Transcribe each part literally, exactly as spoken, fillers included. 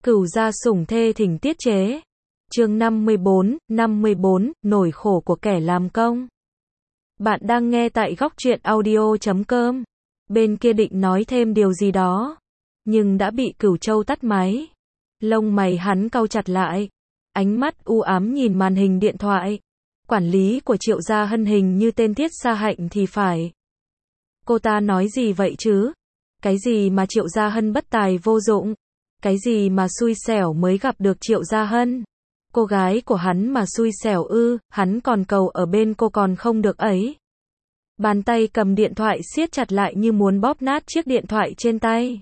Cửu gia sủng thê thỉnh tiết chế. Chương năm mươi bốn, năm mươi bốn, nỗi khổ của kẻ làm công. Bạn đang nghe tại góc truyện audio chấm com. Bên kia định nói thêm điều gì đó, nhưng đã bị Cửu Châu tắt máy. Lông mày hắn cau chặt lại, ánh mắt u ám nhìn màn hình điện thoại. Quản lý của Triệu gia Hân hình như tên Tiết Sa Hạnh thì phải. Cô ta nói gì vậy chứ? Cái gì mà Triệu gia Hân bất tài vô dụng? Cái gì mà xui xẻo mới gặp được Triệu gia Hân? Cô gái của hắn mà xui xẻo ư? Hắn còn cầu ở bên cô còn không được ấy. Bàn tay cầm điện thoại siết chặt lại như muốn bóp nát chiếc điện thoại trên tay.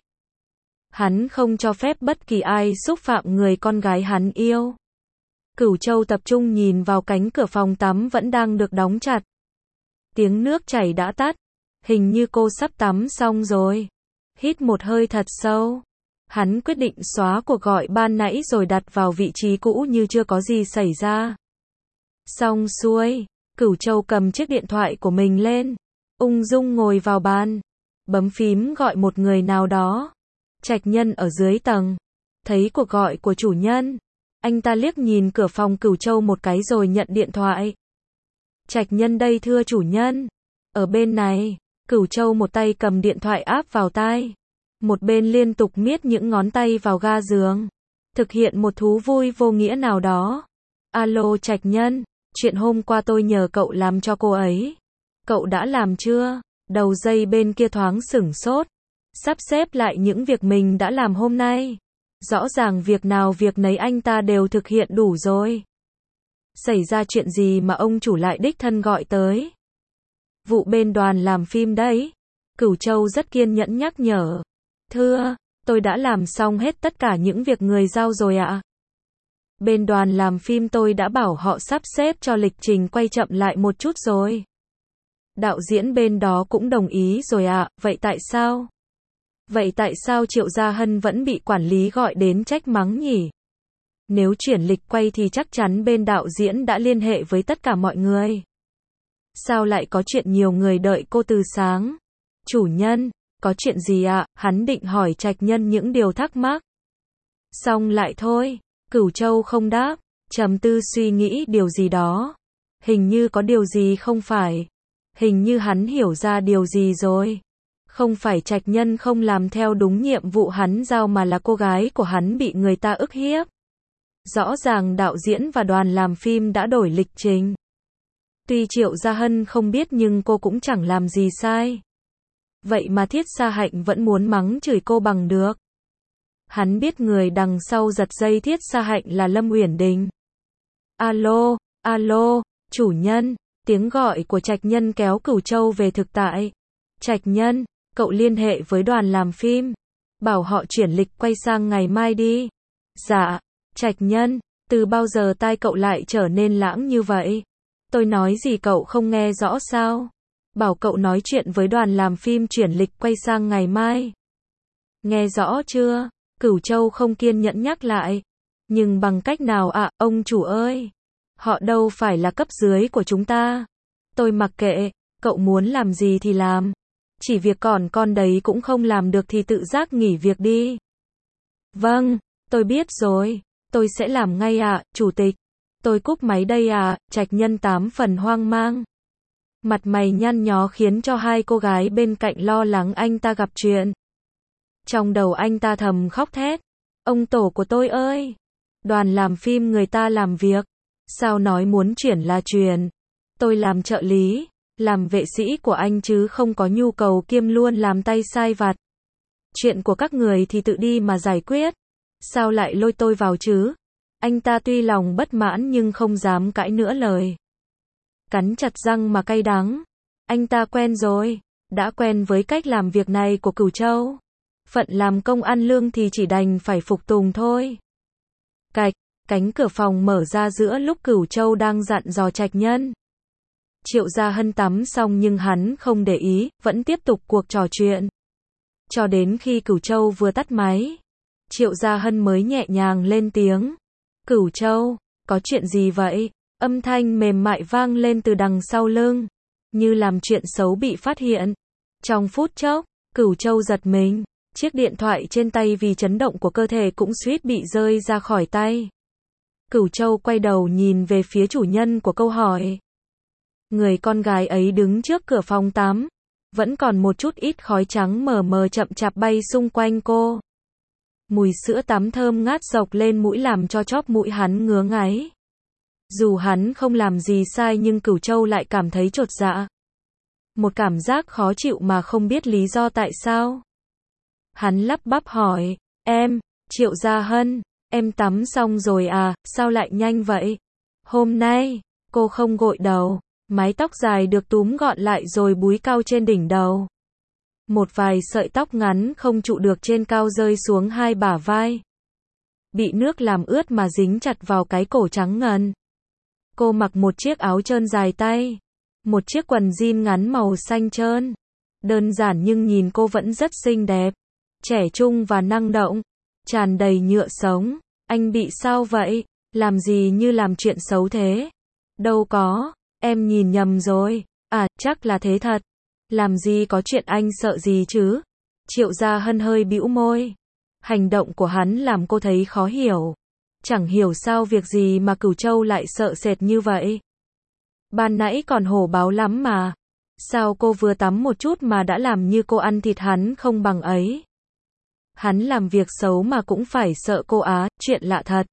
Hắn không cho phép bất kỳ ai xúc phạm người con gái hắn yêu. Cửu Châu tập trung nhìn vào cánh cửa phòng tắm vẫn đang được đóng chặt. Tiếng nước chảy đã tắt. Hình như cô sắp tắm xong rồi. Hít một hơi thật sâu. Hắn quyết định xóa cuộc gọi ban nãy rồi đặt vào vị trí cũ như chưa có gì xảy ra. Xong xuôi, Cửu Châu cầm chiếc điện thoại của mình lên, ung dung ngồi vào bàn, bấm phím gọi một người nào đó. Trạch Nhân ở dưới tầng, thấy cuộc gọi của chủ nhân, anh ta liếc nhìn cửa phòng Cửu Châu một cái rồi nhận điện thoại. Trạch Nhân đây thưa chủ nhân, ở bên này. Cửu Châu một tay cầm điện thoại áp vào tai, một bên liên tục miết những ngón tay vào ga giường, thực hiện một thú vui vô nghĩa nào đó. Alo Trạch Nhân, chuyện hôm qua tôi nhờ cậu làm cho cô ấy. Cậu đã làm chưa? Đầu dây bên kia thoáng sửng sốt, sắp xếp lại những việc mình đã làm hôm nay. Rõ ràng việc nào việc nấy anh ta đều thực hiện đủ rồi. Xảy ra chuyện gì mà ông chủ lại đích thân gọi tới? Vụ bên đoàn làm phim đấy. Cửu Châu rất kiên nhẫn nhắc nhở. Thưa, tôi đã làm xong hết tất cả những việc người giao rồi ạ. Bên đoàn làm phim tôi đã bảo họ sắp xếp cho lịch trình quay chậm lại một chút rồi. Đạo diễn bên đó cũng đồng ý rồi ạ, vậy tại sao? Vậy tại sao Triệu gia Hân vẫn bị quản lý gọi đến trách mắng nhỉ? Nếu chuyển lịch quay thì chắc chắn bên đạo diễn đã liên hệ với tất cả mọi người. Sao lại có chuyện nhiều người đợi cô từ sáng? Chủ nhân, có chuyện gì ạ? Hắn định hỏi Trạch Nhân những điều thắc mắc. Xong lại thôi, Cửu Châu không đáp, trầm tư suy nghĩ điều gì đó. Hình như có điều gì không phải. Hình như hắn hiểu ra điều gì rồi. Không phải Trạch Nhân không làm theo đúng nhiệm vụ hắn giao mà là cô gái của hắn bị người ta ức hiếp. Rõ ràng đạo diễn và đoàn làm phim đã đổi lịch trình. Tuy Triệu gia Hân không biết nhưng cô cũng chẳng làm gì sai. Vậy mà Thiết Sa Hạnh vẫn muốn mắng chửi cô bằng được. Hắn biết người đằng sau giật dây Thiết Sa Hạnh là Lâm Uyển Đình. Alo, alo, chủ nhân, tiếng gọi của Trạch Nhân kéo Cửu Châu về thực tại. Trạch Nhân, cậu liên hệ với đoàn làm phim, bảo họ chuyển lịch quay sang ngày mai đi. Dạ, Trạch Nhân, từ bao giờ tai cậu lại trở nên lãng như vậy? Tôi nói gì cậu không nghe rõ sao? Bảo cậu nói chuyện với đoàn làm phim chuyển lịch quay sang ngày mai. Nghe rõ chưa? Cửu Châu không kiên nhẫn nhắc lại. Nhưng bằng cách nào ạ, à, ông chủ ơi? Họ đâu phải là cấp dưới của chúng ta. Tôi mặc kệ, cậu muốn làm gì thì làm. Chỉ việc còn con đấy cũng không làm được thì tự giác nghỉ việc đi. Vâng, tôi biết rồi. Tôi sẽ làm ngay ạ, à, chủ tịch. Tôi cúp máy đây à, Trạch Nhân tám phần hoang mang. Mặt mày nhăn nhó khiến cho hai cô gái bên cạnh lo lắng anh ta gặp chuyện. Trong đầu anh ta thầm khóc thét. Ông tổ của tôi ơi! Đoàn làm phim người ta làm việc. Sao nói muốn chuyển là chuyển. Tôi làm trợ lý, làm vệ sĩ của anh chứ không có nhu cầu kiêm luôn làm tay sai vặt. Chuyện của các người thì tự đi mà giải quyết. Sao lại lôi tôi vào chứ? Anh ta tuy lòng bất mãn nhưng không dám cãi nữa lời. Cắn chặt răng mà cay đắng. Anh ta quen rồi, đã quen với cách làm việc này của Cửu Châu. Phận làm công ăn lương thì chỉ đành phải phục tùng thôi. Cạch, cánh cửa phòng mở ra giữa lúc Cửu Châu đang dặn dò Trạch Nhân. Triệu gia Hân tắm xong nhưng hắn không để ý, vẫn tiếp tục cuộc trò chuyện. Cho đến khi Cửu Châu vừa tắt máy, Triệu gia Hân mới nhẹ nhàng lên tiếng. Cửu Châu, có chuyện gì vậy? Âm thanh mềm mại vang lên từ đằng sau lưng, như làm chuyện xấu bị phát hiện. Trong phút chốc, Cửu Châu giật mình, Chiếc điện thoại trên tay vì chấn động của cơ thể cũng suýt bị rơi ra khỏi tay. Cửu Châu quay đầu nhìn về phía chủ nhân của câu hỏi. Người con gái ấy đứng trước cửa phòng tắm. Vẫn còn một chút ít khói trắng mờ mờ chậm chạp bay xung quanh cô. Mùi sữa tắm thơm ngát dọc lên mũi làm cho chóp mũi hắn ngứa ngáy. Dù hắn không làm gì sai nhưng Cửu Châu lại cảm thấy chột dạ. Một cảm giác khó chịu mà không biết lý do tại sao. Hắn lắp bắp hỏi, em, Triệu Gia Hân, em tắm xong rồi à, sao lại nhanh vậy? Hôm nay, cô không gội đầu, mái tóc dài được túm gọn lại rồi búi cao trên đỉnh đầu. Một vài sợi tóc ngắn không trụ được trên cao rơi xuống hai bả vai. Bị nước làm ướt mà dính chặt vào cái cổ trắng ngần. Cô mặc một chiếc áo trơn dài tay, một chiếc quần jean ngắn màu xanh trơn. Đơn giản nhưng nhìn cô vẫn rất xinh đẹp, trẻ trung và năng động, tràn đầy nhựa sống. Anh bị sao vậy? Làm gì như làm chuyện xấu thế? Đâu có, em nhìn nhầm rồi. À, chắc là thế thật. Làm gì có chuyện anh sợ gì chứ? Triệu Gia Hân hơi bĩu môi. Hành động của hắn làm cô thấy khó hiểu. Chẳng hiểu sao việc gì mà Cửu Châu lại sợ sệt như vậy. Ban nãy còn hổ báo lắm mà. Sao cô vừa tắm một chút mà đã làm như cô ăn thịt hắn không bằng ấy? Hắn làm việc xấu mà cũng phải sợ cô á, chuyện lạ thật.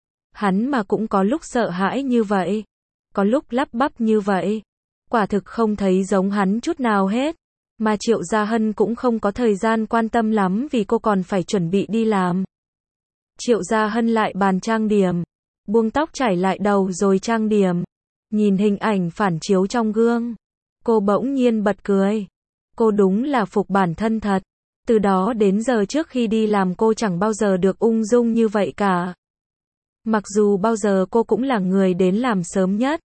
Hắn mà cũng có lúc sợ hãi như vậy. Có lúc lắp bắp như vậy. Quả thực không thấy giống hắn chút nào hết. Mà Triệu Gia Hân cũng không có thời gian quan tâm lắm vì cô còn phải chuẩn bị đi làm. Triệu Gia Hân lại bàn trang điểm. Buông tóc chải lại đầu rồi trang điểm. Nhìn hình ảnh phản chiếu trong gương. Cô bỗng nhiên bật cười. Cô đúng là phục bản thân thật. Từ đó đến giờ trước khi đi làm cô chẳng bao giờ được ung dung như vậy cả. Mặc dù bao giờ cô cũng là người đến làm sớm nhất.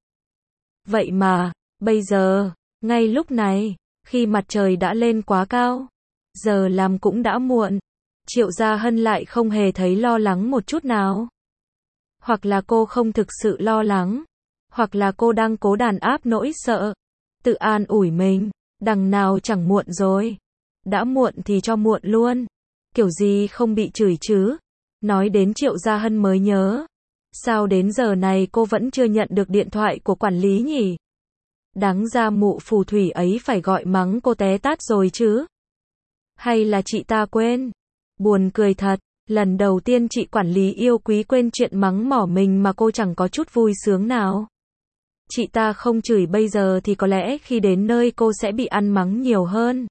Vậy mà, bây giờ, ngay lúc này, khi mặt trời đã lên quá cao, giờ làm cũng đã muộn, Triệu Gia Hân lại không hề thấy lo lắng một chút nào. Hoặc là cô không thực sự lo lắng, hoặc là cô đang cố đàn áp nỗi sợ, tự an ủi mình, đằng nào chẳng muộn rồi. Đã muộn thì cho muộn luôn. Kiểu gì không bị chửi chứ. Nói đến Triệu Gia Hân mới nhớ. Sao đến giờ này cô vẫn chưa nhận được điện thoại của quản lý nhỉ? Đáng ra mụ phù thủy ấy phải gọi mắng cô té tát rồi chứ. Hay là chị ta quên? Buồn cười thật. Lần đầu tiên chị quản lý yêu quý quên chuyện mắng mỏ mình mà cô chẳng có chút vui sướng nào. Chị ta không chửi bây giờ thì có lẽ khi đến nơi cô sẽ bị ăn mắng nhiều hơn.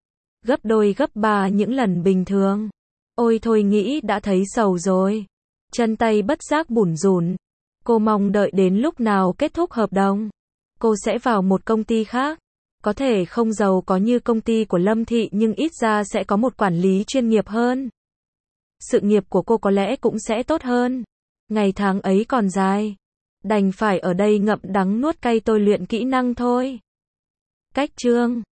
Gấp đôi gấp ba những lần bình thường. Ôi thôi nghĩ đã thấy sầu rồi. Chân tay bất giác bủn rủn. Cô mong đợi đến lúc nào kết thúc hợp đồng. Cô sẽ vào một công ty khác. Có thể không giàu có như công ty của Lâm Thị nhưng ít ra sẽ có một quản lý chuyên nghiệp hơn. Sự nghiệp của cô có lẽ cũng sẽ tốt hơn. Ngày tháng ấy còn dài. Đành phải ở đây ngậm đắng nuốt cay tôi luyện kỹ năng thôi. Cách chương